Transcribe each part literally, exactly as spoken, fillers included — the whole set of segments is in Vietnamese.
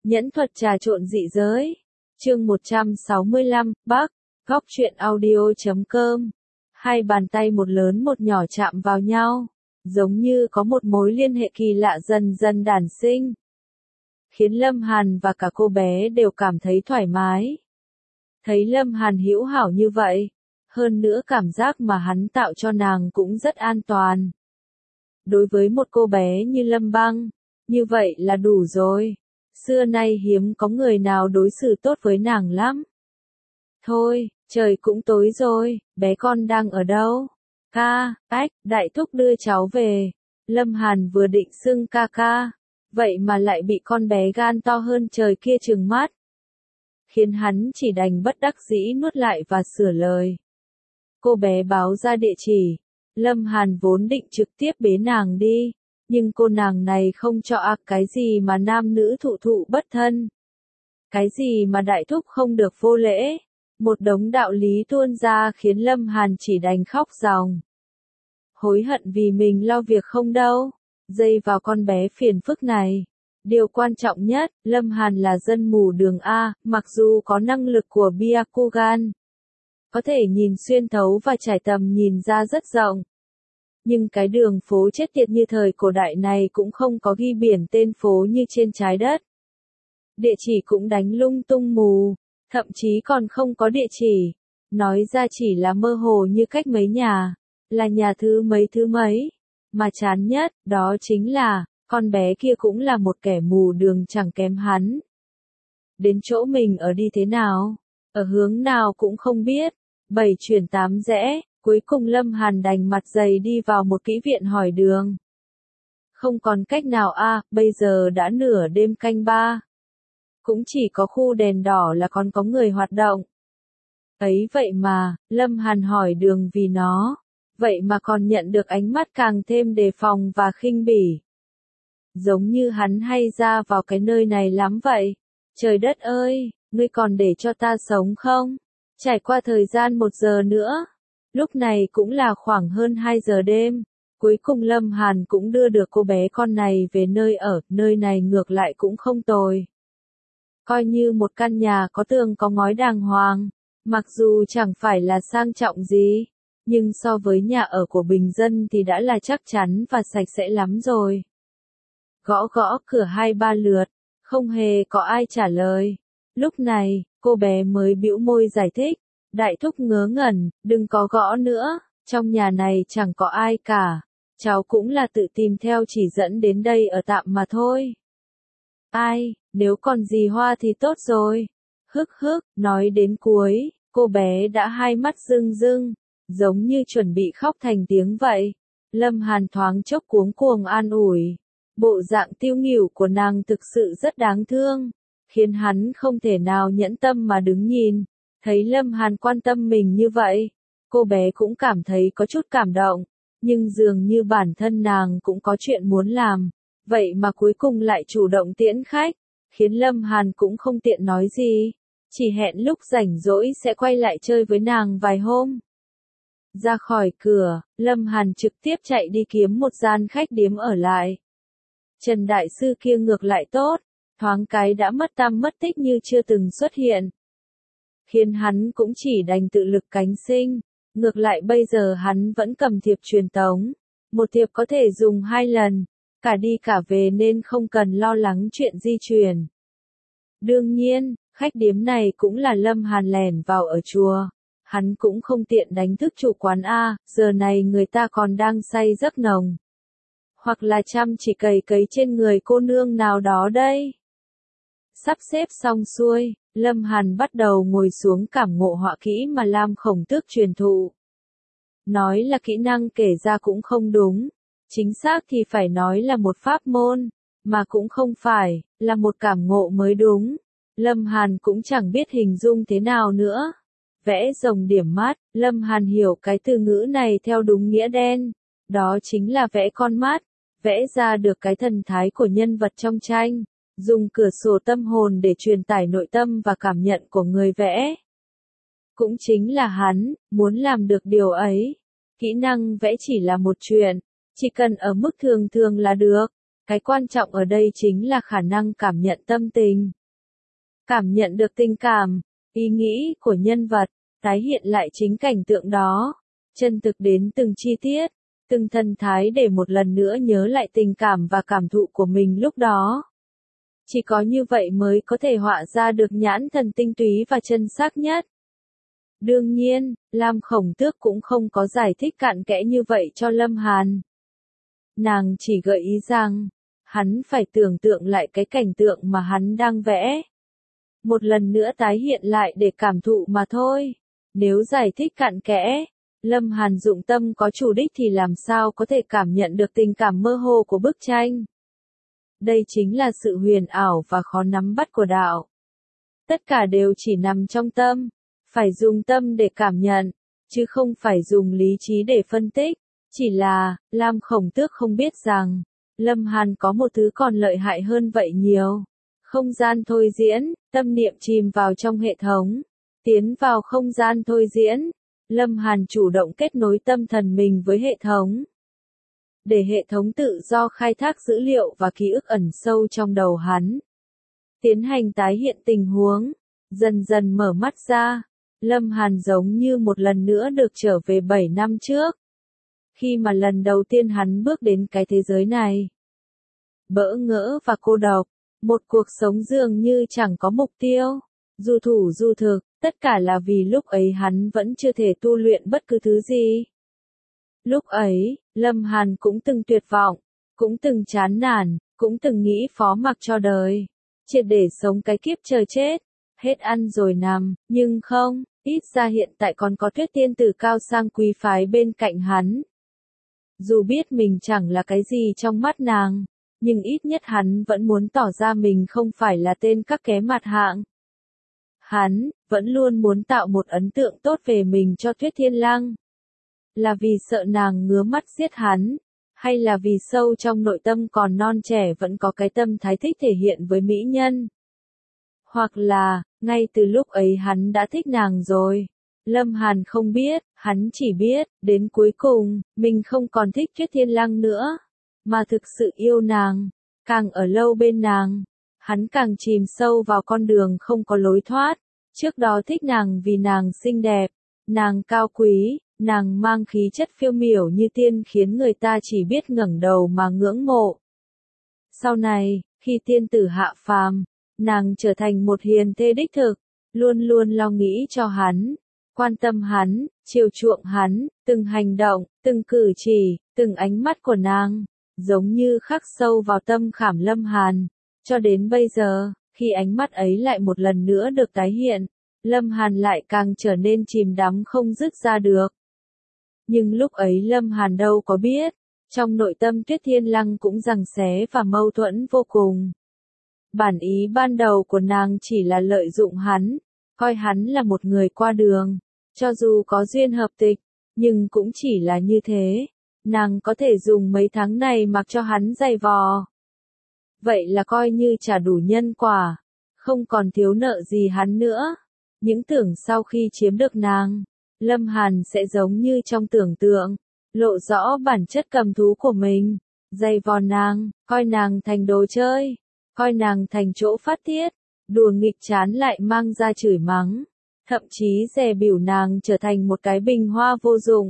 Nhẫn thuật trà trộn dị giới. Chương một trăm sáu mươi lăm, Bắc, góc truyện audio chấm com. Hai bàn tay một lớn một nhỏ chạm vào nhau, giống như có một mối liên hệ kỳ lạ dần dần đản sinh, khiến Lâm Hàn và cả cô bé đều cảm thấy thoải mái. Thấy Lâm Hàn hữu hảo như vậy, hơn nữa cảm giác mà hắn tạo cho nàng cũng rất an toàn. Đối với một cô bé như Lâm Băng, như vậy là đủ rồi. Xưa nay hiếm có người nào đối xử tốt với nàng lắm. Thôi, trời cũng tối rồi, bé con đang ở đâu? Ca, ách, đại thúc đưa cháu về. Lâm Hàn vừa định xưng ca ca, vậy mà lại bị con bé gan to hơn trời kia trừng mắt, khiến hắn chỉ đành bất đắc dĩ nuốt lại và sửa lời. Cô bé báo ra địa chỉ, Lâm Hàn vốn định trực tiếp bế nàng đi, nhưng cô nàng này không cho ạc cái gì mà nam nữ thụ thụ bất thân. Cái gì mà đại thúc không được vô lễ. Một đống đạo lý tuôn ra khiến Lâm Hàn chỉ đành khóc ròng. Hối hận vì mình lo việc không đâu, dây vào con bé phiền phức này. Điều quan trọng nhất, Lâm Hàn là dân mù đường A, mặc dù có năng lực của Byakugan, có thể nhìn xuyên thấu và trải tầm nhìn ra rất rộng. Nhưng cái đường phố chết tiệt như thời cổ đại này cũng không có ghi biển tên phố như trên trái đất. Địa chỉ cũng đánh lung tung mù, thậm chí còn không có địa chỉ. Nói ra chỉ là mơ hồ như cách mấy nhà, là nhà thứ mấy thứ mấy. Mà chán nhất, đó chính là, con bé kia cũng là một kẻ mù đường chẳng kém hắn. Đến chỗ mình ở đi thế nào, ở hướng nào cũng không biết, bảy chuyển tám rẽ. Cuối cùng Lâm Hàn đành mặt dày đi vào một kỹ viện hỏi đường. Không còn cách nào a, à, bây giờ đã nửa đêm canh ba. Cũng chỉ có khu đèn đỏ là còn có người hoạt động. Ấy vậy mà, Lâm Hàn hỏi đường vì nó, vậy mà còn nhận được ánh mắt càng thêm đề phòng và khinh bỉ. Giống như hắn hay ra vào cái nơi này lắm vậy. Trời đất ơi, ngươi còn để cho ta sống không? Trải qua thời gian một giờ nữa. Lúc này cũng là khoảng hơn hai giờ đêm, cuối cùng Lâm Hàn cũng đưa được cô bé con này về nơi ở, nơi này ngược lại cũng không tồi. Coi như một căn nhà có tường có ngói đàng hoàng, mặc dù chẳng phải là sang trọng gì, nhưng so với nhà ở của bình dân thì đã là chắc chắn và sạch sẽ lắm rồi. Gõ gõ cửa hai ba lượt, không hề có ai trả lời. Lúc này, cô bé mới bĩu môi giải thích. Đại thúc ngớ ngẩn, đừng có gõ nữa, trong nhà này chẳng có ai cả, cháu cũng là tự tìm theo chỉ dẫn đến đây ở tạm mà thôi. Ai, nếu còn gì hoa thì tốt rồi. Hức hức, nói đến cuối, cô bé đã hai mắt rưng rưng, giống như chuẩn bị khóc thành tiếng vậy. Lâm Hàn thoáng chốc cuống cuồng an ủi. Bộ dạng tiêu nghỉu của nàng thực sự rất đáng thương, khiến hắn không thể nào nhẫn tâm mà đứng nhìn. Thấy Lâm Hàn quan tâm mình như vậy, cô bé cũng cảm thấy có chút cảm động, nhưng dường như bản thân nàng cũng có chuyện muốn làm, vậy mà cuối cùng lại chủ động tiễn khách, khiến Lâm Hàn cũng không tiện nói gì, chỉ hẹn lúc rảnh rỗi sẽ quay lại chơi với nàng vài hôm. Ra khỏi cửa, Lâm Hàn trực tiếp chạy đi kiếm một gian khách điếm ở lại. Trần Đại Sư kia ngược lại tốt, thoáng cái đã mất tăm mất tích như chưa từng xuất hiện. Khiến hắn cũng chỉ đành tự lực cánh sinh, ngược lại bây giờ hắn vẫn cầm thiệp truyền tống, một thiệp có thể dùng hai lần, cả đi cả về nên không cần lo lắng chuyện di chuyển. Đương nhiên, khách điếm này cũng là Lâm Hàn lẻn vào ở chùa, hắn cũng không tiện đánh thức chủ quán A, giờ này người ta còn đang say giấc nồng. Hoặc là chăm chỉ cày cấy trên người cô nương nào đó đây. Sắp xếp xong xuôi, Lâm Hàn bắt đầu ngồi xuống cảm ngộ họa kỹ mà Lam Khổng Tước truyền thụ. Nói là kỹ năng kể ra cũng không đúng, chính xác thì phải nói là một pháp môn, mà cũng không phải, là một cảm ngộ mới đúng. Lâm Hàn cũng chẳng biết hình dung thế nào nữa. Vẽ rồng điểm mắt, Lâm Hàn hiểu cái từ ngữ này theo đúng nghĩa đen, đó chính là vẽ con mắt, vẽ ra được cái thần thái của nhân vật trong tranh. Dùng cửa sổ tâm hồn để truyền tải nội tâm và cảm nhận của người vẽ. Cũng chính là hắn, muốn làm được điều ấy. Kỹ năng vẽ chỉ là một chuyện, chỉ cần ở mức thường thường là được. Cái quan trọng ở đây chính là khả năng cảm nhận tâm tình. Cảm nhận được tình cảm, ý nghĩ của nhân vật, tái hiện lại chính cảnh tượng đó, chân thực đến từng chi tiết, từng thần thái để một lần nữa nhớ lại tình cảm và cảm thụ của mình lúc đó. Chỉ có như vậy mới có thể họa ra được nhãn thần tinh túy và chân xác nhất. Đương nhiên, Lam Khổng Tước cũng không có giải thích cặn kẽ như vậy cho Lâm Hàn. Nàng chỉ gợi ý rằng, hắn phải tưởng tượng lại cái cảnh tượng mà hắn đang vẽ. Một lần nữa tái hiện lại để cảm thụ mà thôi. Nếu giải thích cặn kẽ, Lâm Hàn dụng tâm có chủ đích thì làm sao có thể cảm nhận được tình cảm mơ hồ của bức tranh. Đây chính là sự huyền ảo và khó nắm bắt của đạo. Tất cả đều chỉ nằm trong tâm, phải dùng tâm để cảm nhận, chứ không phải dùng lý trí để phân tích. Chỉ là, Lam Khổng Tước không biết rằng, Lâm Hàn có một thứ còn lợi hại hơn vậy nhiều. Không gian thôi diễn, tâm niệm chìm vào trong hệ thống, tiến vào không gian thôi diễn. Lâm Hàn chủ động kết nối tâm thần mình với hệ thống. Để hệ thống tự do khai thác dữ liệu và ký ức ẩn sâu trong đầu hắn. Tiến hành tái hiện tình huống, dần dần mở mắt ra, Lâm Hàn giống như một lần nữa được trở về bảy năm trước. Khi mà lần đầu tiên hắn bước đến cái thế giới này. Bỡ ngỡ và cô độc, một cuộc sống dường như chẳng có mục tiêu, du thủ du thực, tất cả là vì lúc ấy hắn vẫn chưa thể tu luyện bất cứ thứ gì. Lúc ấy, Lâm Hàn cũng từng tuyệt vọng, cũng từng chán nản, cũng từng nghĩ phó mặc cho đời, triệt để sống cái kiếp chờ chết, hết ăn rồi nằm, nhưng không, ít ra hiện tại còn có Tuyết Tiên Tử cao sang quý phái bên cạnh hắn. Dù biết mình chẳng là cái gì trong mắt nàng, nhưng ít nhất hắn vẫn muốn tỏ ra mình không phải là tên các ké mặt hạng. Hắn, vẫn luôn muốn tạo một ấn tượng tốt về mình cho Tuyết Thiên Lăng. Là vì sợ nàng ngứa mắt giết hắn, hay là vì sâu trong nội tâm còn non trẻ vẫn có cái tâm thái thích thể hiện với mỹ nhân. Hoặc là, ngay từ lúc ấy hắn đã thích nàng rồi. Lâm Hàn không biết, hắn chỉ biết, đến cuối cùng, mình không còn thích Tuyết Thiên Lăng nữa, mà thực sự yêu nàng, càng ở lâu bên nàng, hắn càng chìm sâu vào con đường không có lối thoát. Trước đó thích nàng vì nàng xinh đẹp, nàng cao quý, nàng mang khí chất phiêu miểu như tiên khiến người ta chỉ biết ngẩng đầu mà ngưỡng mộ. Sau này, khi tiên tử hạ phàm, nàng trở thành một hiền thê đích thực, luôn luôn lo nghĩ cho hắn, quan tâm hắn, chiều chuộng hắn, từng hành động, từng cử chỉ, từng ánh mắt của nàng, giống như khắc sâu vào tâm khảm Lâm Hàn. Cho đến bây giờ, khi ánh mắt ấy lại một lần nữa được tái hiện, Lâm Hàn lại càng trở nên chìm đắm không dứt ra được. Nhưng lúc ấy Lâm Hàn đâu có biết, trong nội tâm Tuyết Thiên Lăng cũng giằng xé và mâu thuẫn vô cùng. Bản ý ban đầu của nàng chỉ là lợi dụng hắn, coi hắn là một người qua đường, cho dù có duyên hợp tịch, nhưng cũng chỉ là như thế. Nàng có thể dùng mấy tháng này mặc cho hắn giày vò. Vậy là coi như trả đủ nhân quả, không còn thiếu nợ gì hắn nữa. Những tưởng sau khi chiếm được nàng, Lâm Hàn sẽ giống như trong tưởng tượng, lộ rõ bản chất cầm thú của mình, giày vò nàng, coi nàng thành đồ chơi, coi nàng thành chỗ phát tiết, đùa nghịch chán lại mang ra chửi mắng, thậm chí dè bỉu nàng trở thành một cái bình hoa vô dụng.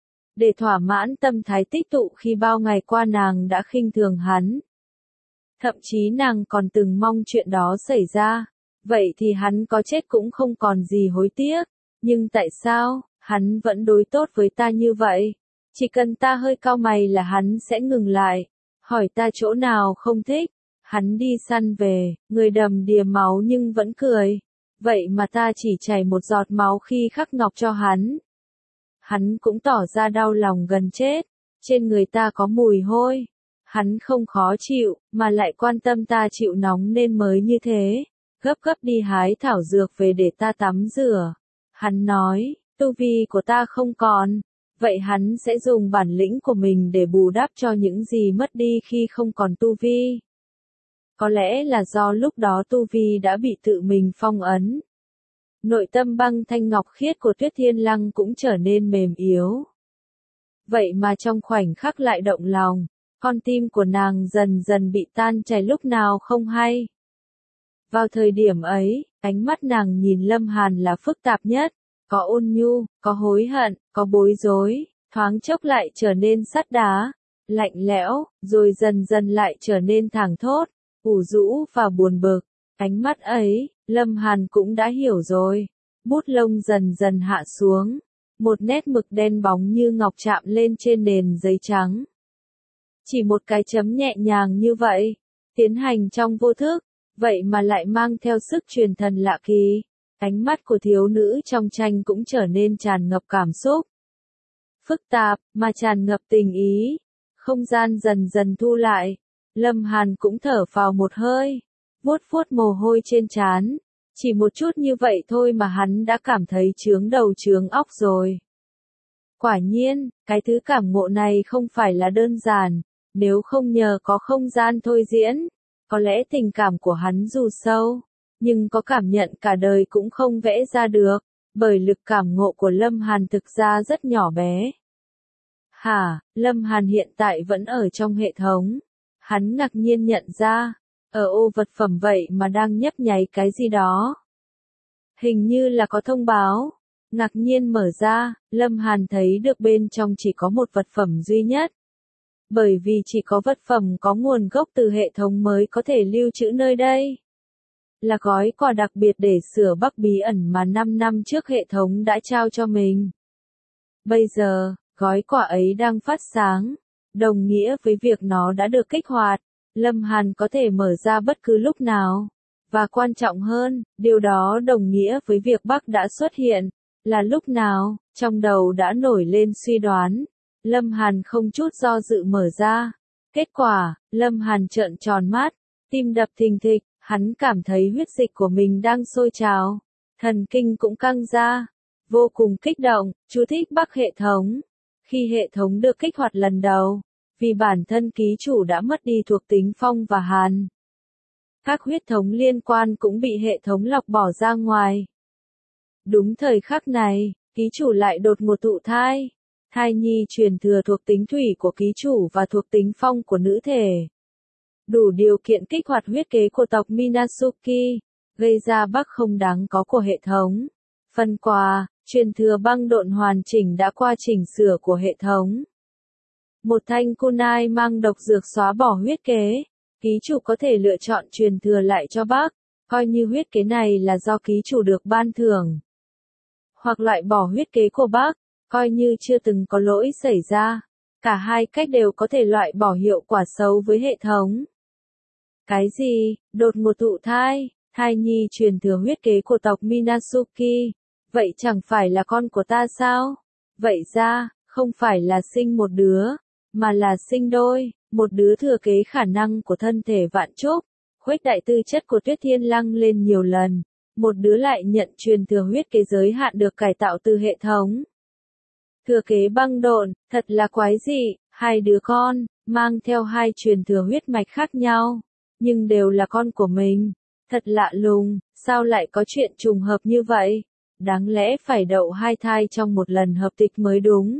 Để thỏa mãn tâm thái tích tụ khi bao ngày qua nàng đã khinh thường hắn. Thậm chí nàng còn từng mong chuyện đó xảy ra, vậy thì hắn có chết cũng không còn gì hối tiếc. Nhưng tại sao, hắn vẫn đối tốt với ta như vậy? Chỉ cần ta hơi cau mày là hắn sẽ ngừng lại, hỏi ta chỗ nào không thích. Hắn đi săn về, người đầm đìa máu nhưng vẫn cười. Vậy mà ta chỉ chảy một giọt máu khi khắc ngọc cho hắn. Hắn cũng tỏ ra đau lòng gần chết. Trên người ta có mùi hôi. Hắn không khó chịu, mà lại quan tâm ta chịu nóng nên mới như thế. Gấp gấp đi hái thảo dược về để ta tắm rửa. Hắn nói, tu vi của ta không còn. Vậy hắn sẽ dùng bản lĩnh của mình để bù đắp cho những gì mất đi khi không còn tu vi. Có lẽ là do lúc đó tu vi đã bị tự mình phong ấn. Nội tâm băng thanh ngọc khiết của Tuyết Thiên Lăng cũng trở nên mềm yếu. Vậy mà trong khoảnh khắc lại động lòng, con tim của nàng dần dần bị tan chảy lúc nào không hay. Vào thời điểm ấy, ánh mắt nàng nhìn Lâm Hàn là phức tạp nhất, có ôn nhu, có hối hận, có bối rối, thoáng chốc lại trở nên sắt đá, lạnh lẽo, rồi dần dần lại trở nên thẳng thốt, ủ rũ và buồn bực. Ánh mắt ấy, Lâm Hàn cũng đã hiểu rồi. Bút lông dần dần hạ xuống, một nét mực đen bóng như ngọc chạm lên trên nền giấy trắng. Chỉ một cái chấm nhẹ nhàng như vậy, tiến hành trong vô thức, vậy mà lại mang theo sức truyền thần lạ kỳ. Ánh mắt của thiếu nữ trong tranh cũng trở nên tràn ngập cảm xúc. Phức tạp, mà tràn ngập tình ý. Không gian dần dần thu lại. Lâm Hàn cũng thở phào một hơi, vuốt vuốt mồ hôi trên trán. Chỉ một chút như vậy thôi mà hắn đã cảm thấy chướng đầu chướng óc rồi. Quả nhiên, cái thứ cảm ngộ này không phải là đơn giản, nếu không nhờ có không gian thôi diễn, có lẽ tình cảm của hắn dù sâu, nhưng có cảm nhận cả đời cũng không vẽ ra được, bởi lực cảm ngộ của Lâm Hàn thực ra rất nhỏ bé. Hả, Lâm Hàn hiện tại vẫn ở trong hệ thống. Hắn ngạc nhiên nhận ra, ở ô vật phẩm vậy mà đang nhấp nháy cái gì đó. Hình như là có thông báo. Ngạc nhiên mở ra, Lâm Hàn thấy được bên trong chỉ có một vật phẩm duy nhất. Bởi vì chỉ có vật phẩm có nguồn gốc từ hệ thống mới có thể lưu trữ nơi đây. Là gói quà đặc biệt để sửa Bắc bí ẩn mà năm năm trước hệ thống đã trao cho mình. Bây giờ, gói quà ấy đang phát sáng, đồng nghĩa với việc nó đã được kích hoạt. Lâm Hàn có thể mở ra bất cứ lúc nào. Và quan trọng hơn, điều đó đồng nghĩa với việc Bắc đã xuất hiện. Là lúc nào, trong đầu đã nổi lên suy đoán. Lâm Hàn không chút do dự mở ra. Kết quả, Lâm Hàn trợn tròn mắt, tim đập thình thịch, hắn cảm thấy huyết dịch của mình đang sôi trào. Thần kinh cũng căng ra. Vô cùng kích động, chú thích Bắc hệ thống. Khi hệ thống được kích hoạt lần đầu, vì bản thân ký chủ đã mất đi thuộc tính phong và hàn. Các huyết thống liên quan cũng bị hệ thống lọc bỏ ra ngoài. Đúng thời khắc này, ký chủ lại đột ngột thụ thai. Thai nhi truyền thừa thuộc tính thủy của ký chủ và thuộc tính phong của nữ thể. Đủ điều kiện kích hoạt huyết kế của tộc Minazuki, gây ra Bắc không đáng có của hệ thống. Phần quà, truyền thừa băng độn hoàn chỉnh đã qua chỉnh sửa của hệ thống. Một thanh kunai mang độc dược xóa bỏ huyết kế. Ký chủ có thể lựa chọn truyền thừa lại cho Bắc, coi như huyết kế này là do ký chủ được ban thưởng. Hoặc loại bỏ huyết kế của Bắc, coi như chưa từng có lỗi xảy ra. Cả hai cách đều có thể loại bỏ hiệu quả xấu với hệ thống. Cái gì? Đột ngột thụ thai, thai nhi truyền thừa huyết kế của tộc Minazuki. Vậy chẳng phải là con của ta sao? Vậy ra, không phải là sinh một đứa, mà là sinh đôi. Một đứa thừa kế khả năng của thân thể vạn trúc, khuếch đại tư chất của Tuyết Thiên Lăng lên nhiều lần. Một đứa lại nhận truyền thừa huyết kế giới hạn được cải tạo từ hệ thống. Thừa kế băng độn, thật là quái dị, hai đứa con, mang theo hai truyền thừa huyết mạch khác nhau, nhưng đều là con của mình. Thật lạ lùng, sao lại có chuyện trùng hợp như vậy? Đáng lẽ phải đậu hai thai trong một lần hợp tịch mới đúng.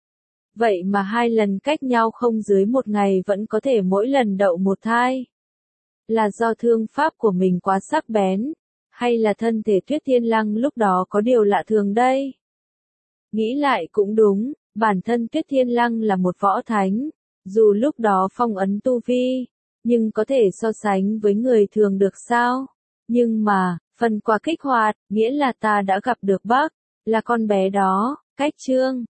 Vậy mà hai lần cách nhau không dưới một ngày vẫn có thể mỗi lần đậu một thai. Là do thương pháp của mình quá sắc bén, hay là thân thể Tuyết Thiên Lăng lúc đó có điều lạ thường đây? Nghĩ lại cũng đúng, bản thân Tuyết Thiên Lăng là một võ thánh, dù lúc đó phong ấn tu vi, nhưng có thể so sánh với người thường được sao? Nhưng mà, phần quà kích hoạt, nghĩa là ta đã gặp được Bắc, là con bé đó, cách chương.